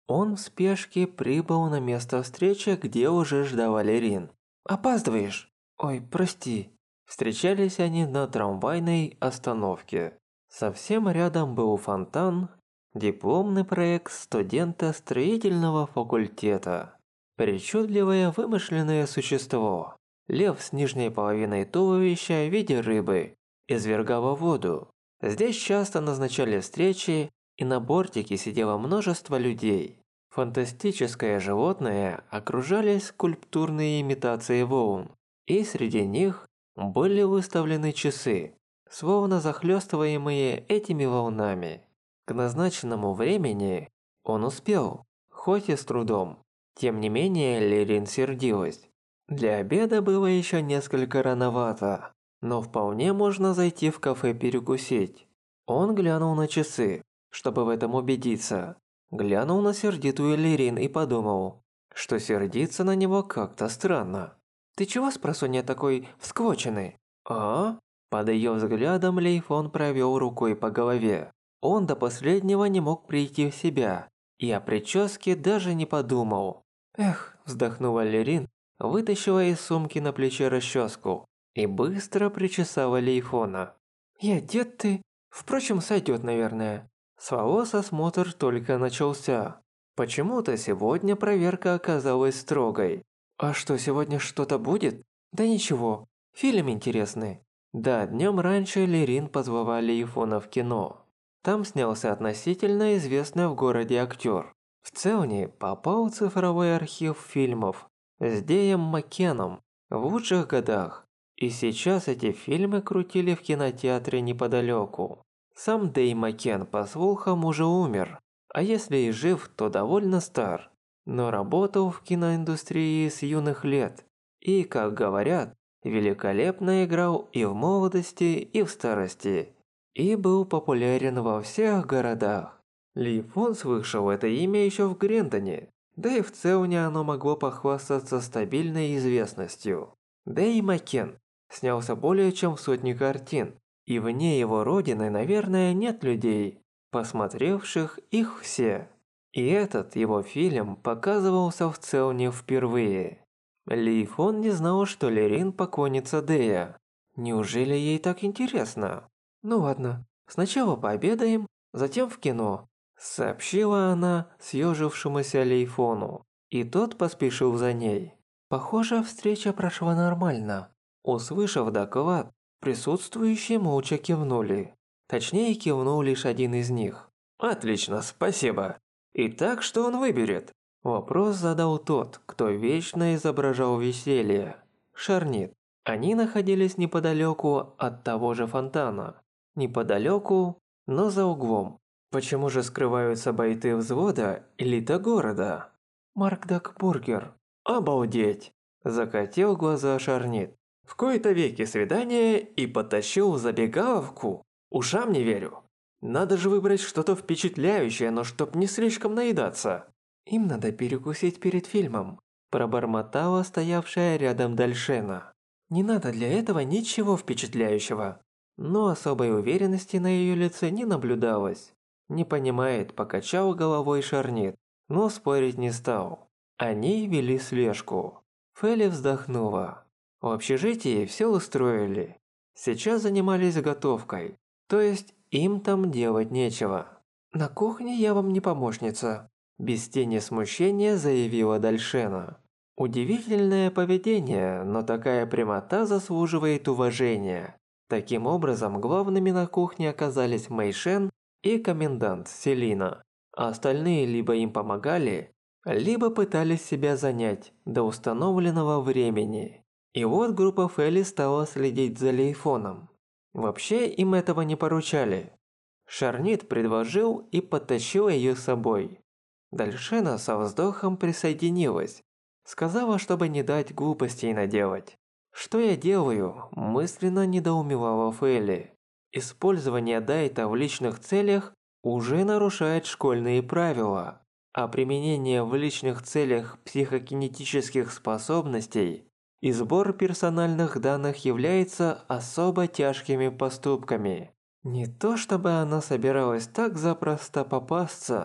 Он в спешке прибыл на место встречи, где уже ждала Лерин. «Опаздываешь!» «Ой, прости». Встречались они на трамвайной остановке. Совсем рядом был фонтан, дипломный проект студента строительного факультета. Причудливое вымышленное существо. Лев с нижней половиной туловища в виде рыбы извергало воду. Здесь часто назначали встречи, и на бортике сидело множество людей. Фантастическое животное окружали скульптурные имитации волн, и среди них были выставлены часы, словно захлестываемые этими волнами. К назначенному времени он успел, хоть и с трудом. Тем не менее, Лерин сердилась. Для обеда было еще несколько рановато, но вполне можно зайти в кафе перекусить. Он глянул на часы, чтобы в этом убедиться. Глянул на сердитую Лерин и подумал, что сердиться на него как-то странно. «Ты чего, спросонья, такой всквоченный?» «А?» Под ее взглядом Лейфон провел рукой по голове. Он до последнего не мог прийти в себя, и о прическе даже не подумал. «Эх», – вздохнула Лерин, вытащила из сумки на плече расческу и быстро причесала Лейфона. «Я дед ты. Впрочем, сойдет, наверное». С волос осмотр только начался. Почему-то сегодня проверка оказалась строгой. «А что, сегодня что-то будет?» «Да ничего, фильм интересный». Да, днем раньше Лерин позвала Лейфона в кино. Там снялся относительно известный в городе актер. В Целне попал в цифровой архив фильмов с Дэем Маккеном в лучших годах. И сейчас эти фильмы крутили в кинотеатре неподалеку. Сам Дэй Маккен, по слухам, уже умер. А если и жив, то довольно стар. Но работал в киноиндустрии с юных лет. И, как говорят, великолепно играл и в молодости, и в старости. И был популярен во всех городах. Лейфон слышал это имя еще в Грендоне, да и в Целне оно могло похвастаться стабильной известностью. Дэй Маккен снялся более чем в сотне картин, и вне его родины, наверное, нет людей, посмотревших их все. И этот его фильм показывался в Целне впервые. Лейфон не знал, что Лерин поклонница Дэя. Неужели ей так интересно? «Ну ладно, сначала пообедаем, затем в кино», – сообщила она съежившемуся Лейфону, и тот поспешил за ней. Похоже, встреча прошла нормально. Услышав доклад, присутствующие молча кивнули. Точнее, кивнул лишь один из них. «Отлично, спасибо. Итак, что он выберет?» Вопрос задал тот, кто вечно изображал веселье. Шарнит. Они находились неподалеку от того же фонтана. Неподалеку, но за углом. Почему же скрываются бойцы взвода элита города? Маркдак Бургер. Обалдеть! Закатил глаза Шарнит. В кои-то веки свидание и потащил в забегаловку? Ушам не верю. Надо же выбрать что-то впечатляющее, но чтоб не слишком наедаться. Им надо перекусить перед фильмом, пробормотала стоявшая рядом Дальшена. Не надо для этого ничего впечатляющего. Но особой уверенности на ее лице не наблюдалось. Не понимает, покачал головой Шарнит, но спорить не стал. Они вели слежку. Фелли вздохнула. В общежитии все устроили. Сейчас занимались готовкой. То есть им там делать нечего. «На кухне я вам не помощница», – без тени смущения заявила Дальшена. Удивительное поведение, но такая прямота заслуживает уважения. Таким образом, главными на кухне оказались Мэйшен и комендант Селина. А остальные либо им помогали, либо пытались себя занять до установленного времени. И вот группа Фелли стала следить за Лейфоном. Вообще им этого не поручали. Шарнит предложил и подтащил ее с собой. Дальшена со вздохом присоединилась. Сказала, чтобы не дать глупостей наделать. «Что я делаю?» – мысленно недоумевала Фелли. Использование дайта в личных целях уже нарушает школьные правила, а применение в личных целях психокинетических способностей и сбор персональных данных является особо тяжкими поступками. Не то чтобы она собиралась так запросто попасться.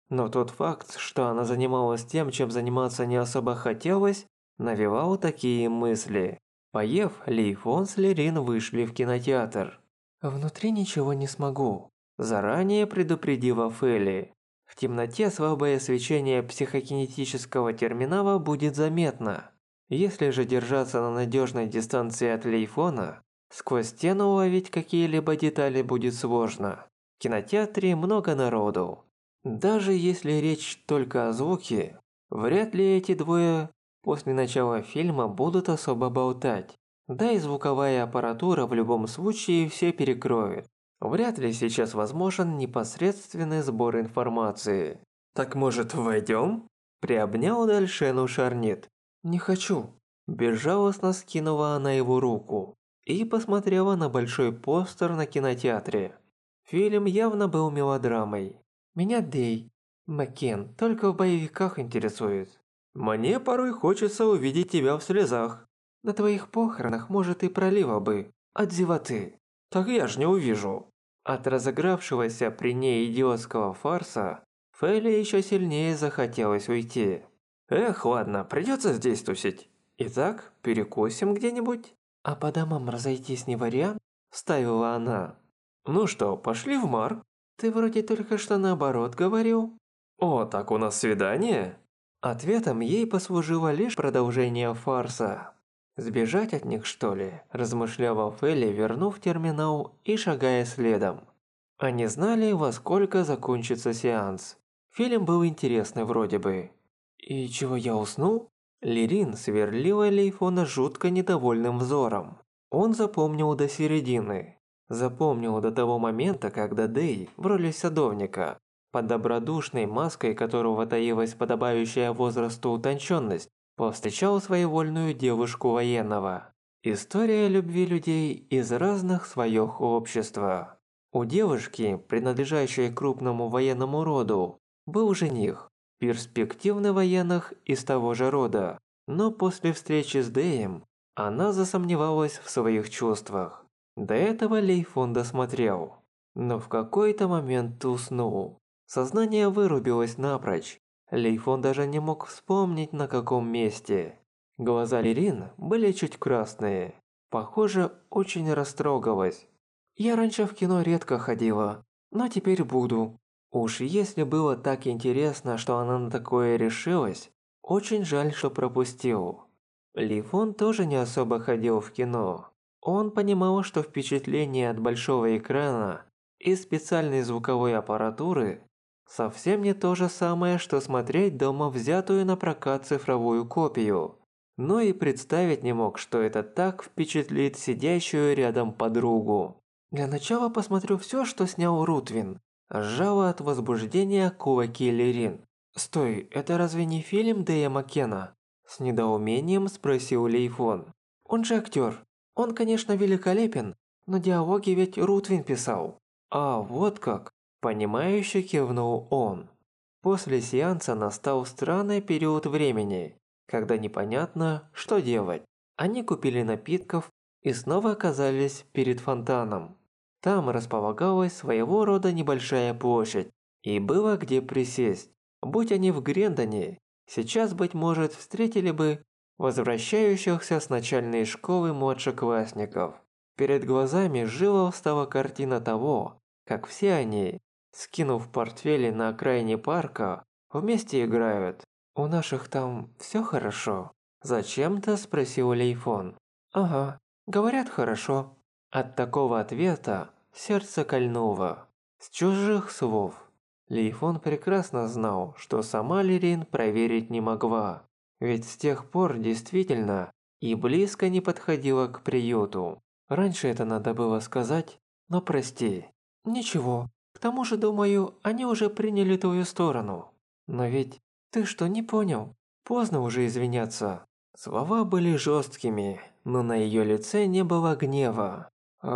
Но тот факт, что она занималась тем, чем заниматься не особо хотелось, навевал такие мысли. Поев, Ли Фон с Лерин вышли в кинотеатр. «Внутри ничего не смогу», – заранее предупредила Фелли. В темноте слабое свечение психокинетического терминала будет заметно. Если же держаться на надежной дистанции от Лейфона, сквозь стену уловить какие-либо детали будет сложно. В кинотеатре много народу. Даже если речь только о звуке, вряд ли эти двое после начала фильма будут особо болтать. Да и звуковая аппаратура в любом случае все перекроет. Вряд ли сейчас возможен непосредственный сбор информации. «Так может, войдем?» Приобнял Дальшену Шарнит. «Не хочу». Безжалостно скинула она его руку и посмотрела на большой постер на кинотеатре. Фильм явно был мелодрамой. «Меня Дэй Маккен только в боевиках интересует. Мне порой хочется увидеть тебя в слезах. На твоих похоронах, может, и пролила бы от зевоты. Так я ж не увижу». От разыгравшегося при ней идиотского фарса Фелли еще сильнее захотелось уйти. «Эх, ладно, придется здесь тусить. Итак, перекусим где-нибудь?» «А по домам разойтись не вариант?» – вставила она. «Ну что, пошли в Марк?» «Ты вроде только что наоборот говорил». «О, так у нас свидание?» Ответом ей послужило лишь продолжение фарса. «Сбежать от них, что ли?» – размышляла Фелли, вернув терминал и шагая следом. Они знали, во сколько закончится сеанс. Фильм был интересный вроде бы. «И чего я уснул?» Лерин сверлила Лейфона жутко недовольным взором. Он запомнил до середины. Запомнил до того момента, когда Дэй в роли садовника, под добродушной маской которого таилась подобающая возрасту утонченность, повстречал своевольную девушку военного. История любви людей из разных слоев общества. У девушки, принадлежащей крупному военному роду, был жених, перспективный военных из того же рода. Но после встречи с Дэем она засомневалась в своих чувствах. До этого Лейфон досмотрел, но в какой-то момент уснул. Сознание вырубилось напрочь. Лейфон даже не мог вспомнить, на каком месте. Глаза Лерин были чуть красные. Похоже, очень растрогалась. «Я раньше в кино редко ходила, но теперь буду». Уж если было так интересно, что она на такое решилась, очень жаль, что пропустил. Лейфон тоже не особо ходил в кино. Он понимал, что впечатление от большого экрана и специальной звуковой аппаратуры совсем не то же самое, что смотреть дома взятую на прокат цифровую копию. Но и представить не мог, что это так впечатлит сидящую рядом подругу. «Для начала посмотрю все, что снял Рутвин», – сжала от возбуждения кулаки Лерин. «Стой, это разве не фильм Дэя Маккена?» – с недоумением спросил Лейфон. «Он же актер. Он, конечно, великолепен, но диалоги ведь Рутвин писал». «А, вот как!» – понимающе кивнул он. После сеанса настал странный период времени, когда непонятно, что делать. Они купили напитков и снова оказались перед фонтаном. Там располагалась своего рода небольшая площадь, и было где присесть. Будь они в Грендоне, сейчас, быть может, встретили бы возвращающихся с начальной школы младшеклассников. Перед глазами живо встала картина того, как все они, скинув портфели на окраине парка, вместе играют. «У наших там все хорошо?» Зачем-то спросил Лейфон. «Ага, говорят, хорошо». От такого ответа сердце кольнуло. С чужих слов. Лейфон прекрасно знал, что сама Лерин проверить не могла. Ведь с тех пор действительно и близко не подходила к приюту. Раньше это надо было сказать, но прости. Ничего, к тому же, думаю, они уже приняли твою сторону. Но ведь ты что, не понял? Поздно уже извиняться. Слова были жесткими, но на ее лице не было гнева.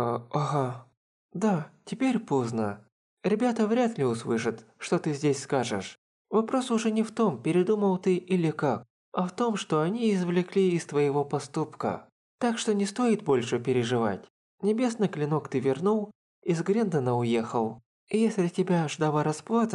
Ага. Да, теперь поздно. Ребята вряд ли услышат, что ты здесь скажешь. Вопрос уже не в том, передумал ты или как, а в том, что они извлекли из твоего поступка. Так что не стоит больше переживать. Небесный клинок ты вернул, из Грендона уехал. И если тебя ждала расплата,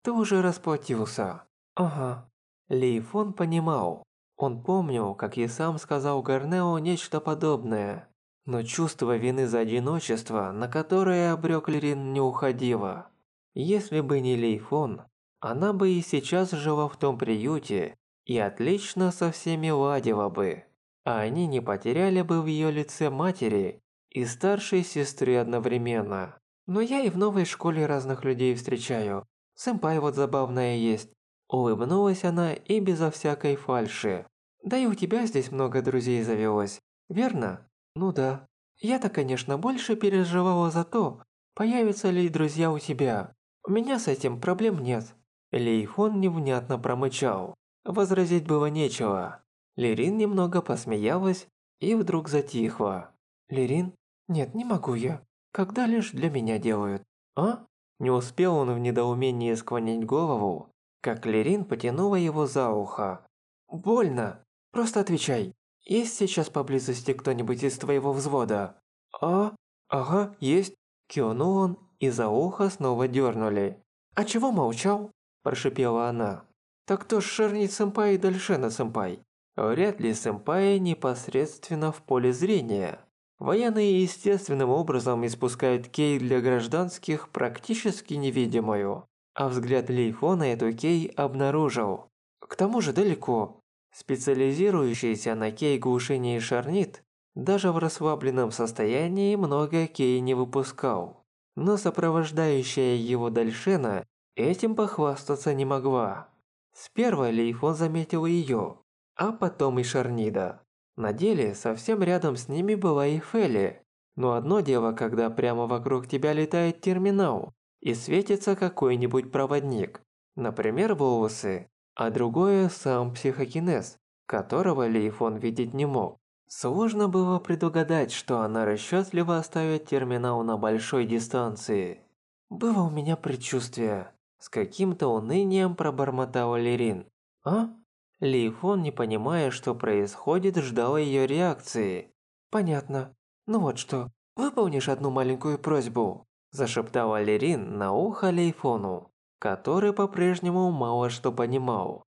Ты уже расплатился. Ага. Ли Фон понимал. Он помнил, как и сам сказал Гарнео нечто подобное. Но чувство вины за одиночество, на которое обрёк Лерин, не уходило. Если бы не Ли Фон, она бы и сейчас жила в том приюте и отлично со всеми ладила бы. А они не потеряли бы в её лице матери и старшей сестры одновременно. Но я и в новой школе разных людей встречаю. Сэмпай вот забавная есть. Улыбнулась она и безо всякой фальши. Да и у тебя здесь много друзей завелось, верно? Ну да. Я-то, конечно, больше переживала за то, появятся ли друзья у тебя. У меня с этим проблем нет. Лейхон невнятно промычал. Возразить было нечего. Лерин немного посмеялась и вдруг затихла. Лерин? Нет, не могу я. Когда лишь для меня делают. А? Не успел он в недоумении склонить голову, как Лерин потянула его за ухо. «Больно! Просто отвечай. Есть сейчас поблизости кто-нибудь из твоего взвода?» «А? Ага, есть!» Кивнул он, и за ухо снова дернули. «А чего молчал?» – прошипела она. «Так кто ж шарнит сэмпай и Дальшена сэмпай?» Вряд ли сэмпай непосредственно в поле зрения. Военные естественным образом испускают кей для гражданских практически невидимую. А взгляд Лейфона эту кей обнаружил. К тому же далеко. Специализирующийся на кей глушении шарнит даже в расслабленном состоянии много кей не выпускал. Но сопровождающая его Дальшена этим похвастаться не могла. Сперва Лейфон заметил ее, а потом и Шарнида. На деле совсем рядом с ними была и Фелли. Но одно дело, когда прямо вокруг тебя летает терминал и светится какой-нибудь проводник, например, волосы, а другое сам психокинез, которого Лейфон видеть не мог. Сложно было предугадать, что она расчетливо оставит терминал на большой дистанции. «Было у меня предчувствие», – с каким-то унынием пробормотала Лерин. «А?» Лейфон, не понимая, что происходит, ждал ее реакции. «Понятно. Ну вот что, выполнишь одну маленькую просьбу?» – зашептала Лерин на ухо Лейфону, который по-прежнему мало что понимал.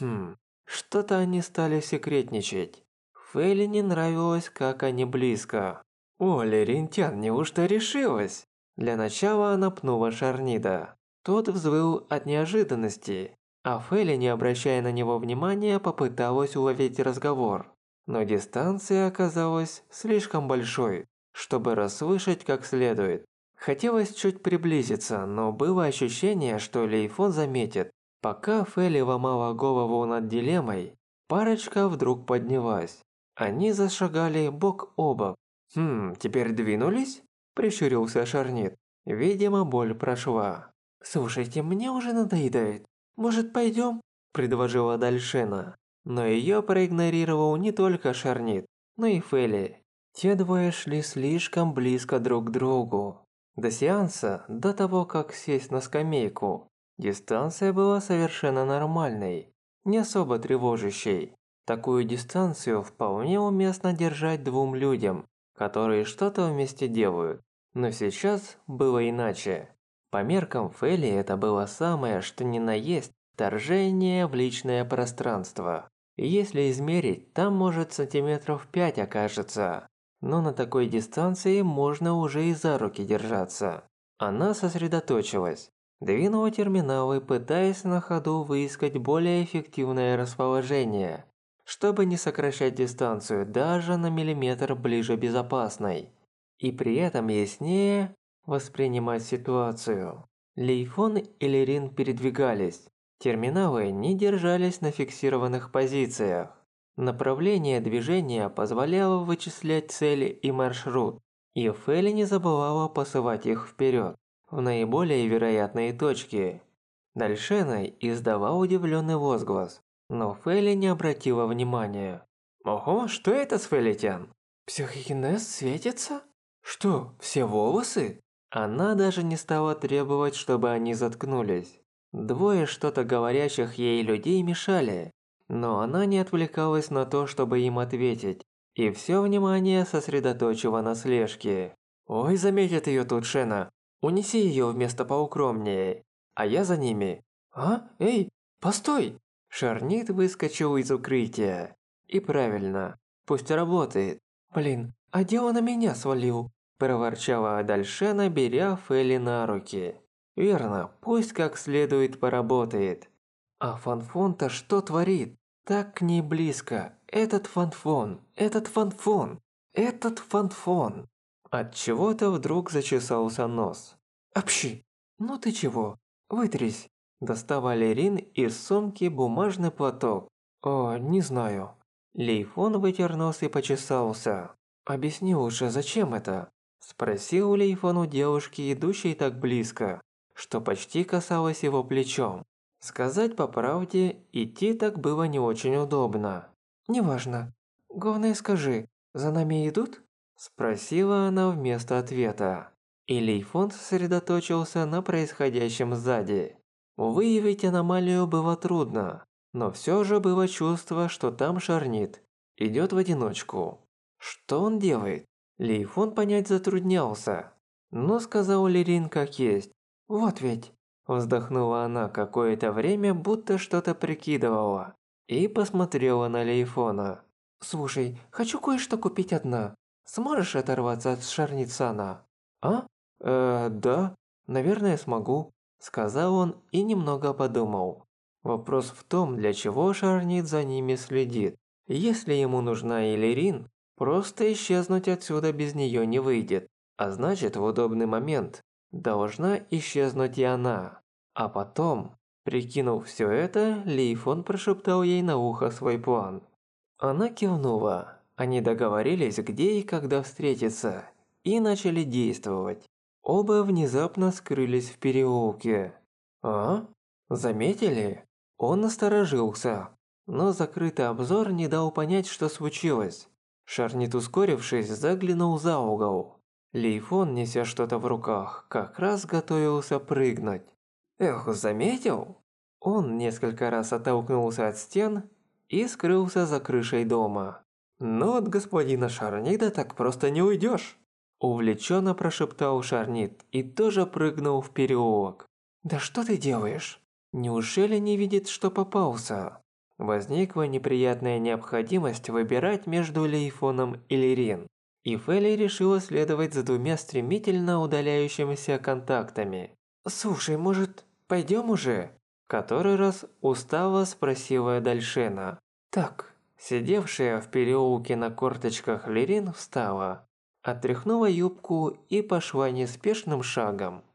Что-то они стали секретничать. Фэйли не нравилось, как они близко. «О, Леринтян, неужто решилась?» Для начала она пнула Шарнида. Тот взвыл от неожиданности, а Фэйли, не обращая на него внимания, попыталась уловить разговор. Но дистанция оказалась слишком большой, чтобы расслышать как следует. Хотелось чуть приблизиться, но было ощущение, что Лейфон заметит. Пока Фэйли ломала голову над дилеммой, парочка вдруг поднялась. Они зашагали бок о бок. Теперь двинулись?» – прищурился Шарнит. Видимо, боль прошла. «Слушайте, мне уже надоедает. Может, пойдем?» – предложила Дальшена. Но ее проигнорировал не только Шарнит, но и Фэйли. Те двое шли слишком близко друг к другу. До сеанса, до того, как сесть на скамейку, дистанция была совершенно нормальной, не особо тревожащей. Такую дистанцию вполне уместно держать двум людям, которые что-то вместе делают. Но сейчас было иначе. По меркам Фэйли это было самое, что ни на есть, вторжение в личное пространство. И если измерить, там может сантиметров 5 окажется. Но на такой дистанции можно уже и за руки держаться. Она сосредоточилась. Двинула терминалы, пытаясь на ходу выискать более эффективное расположение, чтобы не сокращать дистанцию даже на миллиметр ближе безопасной. И при этом яснее воспринимать ситуацию. Лейфон и Лерин передвигались. Терминалы не держались на фиксированных позициях. Направление движения позволяло вычислять цели и маршрут, и Фэйли не забывала посылать их вперед, в наиболее вероятные точки. Дальшена издавал удивленный возглас, но Фэйли не обратила внимания. «Ого, что это с Фэйлитян? Психокинез светится? Что, все волосы?» Она даже не стала требовать, чтобы они заткнулись. Двое что-то говорящих ей людей мешали, но она не отвлекалась на то, чтобы им ответить, и все внимание сосредоточила на слежке. «Ой, заметит ее тут Шена. Унеси ее в место поукромнее, а я за ними». «А? Эй, постой!» Шарнит выскочил из укрытия. И правильно, пусть работает. «Блин, а дело на меня свалил!» Проворчала Адальшена, беря Фелли на руки. «Верно, пусть как следует поработает». А Фанфон-то что творит? Так к ней близко. Этот Фанфон, этот Фанфон, этот Фанфон. От чего-то вдруг зачесался нос. «Апщи! Ну ты чего? Вытрись!» Доставали Рин из сумки бумажный платок. «О, не знаю». Лейфон вытер нос и почесался. «Объясни лучше, зачем это?» Спросил Лейфон у девушки, идущей так близко, что почти касалось его плечом. Сказать по правде, идти так было не очень удобно. «Неважно. Главное скажи, за нами идут?» Спросила она вместо ответа. И Лейфон сосредоточился на происходящем сзади. Выявить аномалию было трудно, но все же было чувство, что там Шарнит. Идет в одиночку. Что он делает? Лейфон понять затруднялся. Но сказал Лерин как есть. «Вот ведь». Вздохнула она какое-то время, будто что-то прикидывала. И посмотрела на Лейфона. «Слушай, хочу кое-что купить одна. Сможешь оторваться от Шарницана?» «А? Да, наверное, смогу», – сказал он и немного подумал. Вопрос в том, для чего Шарнит за ними следит. Если ему нужна Элерин, просто исчезнуть отсюда без нее не выйдет. А значит, в удобный момент должна исчезнуть и она. А потом, прикинув все это, Лейфон прошептал ей на ухо свой план. Она кивнула. Они договорились, где и когда встретиться, и начали действовать. Оба внезапно скрылись в переулке. «А? Заметили?» Он насторожился, но закрытый обзор не дал понять, что случилось. Шарнит, ускорившись, заглянул за угол. Лейфон, неся что-то в руках, как раз готовился прыгнуть. «Эх, заметил?» Он несколько раз оттолкнулся от стен и скрылся за крышей дома. «Но от господина Шарнида так просто не уйдешь!» Увлеченно прошептал Шарнит и тоже прыгнул в переулок. «Да что ты делаешь? Неужели не видит, что попался?» Возникла неприятная необходимость выбирать между Лейфоном и Лерин. И Фелли решила следовать за двумя стремительно удаляющимися контактами. «Слушай, может, пойдем уже?» Который раз устало спросила Дальшена. «Так». Сидевшая в переулке на корточках Лерин встала, отряхнула юбку и пошла неспешным шагом.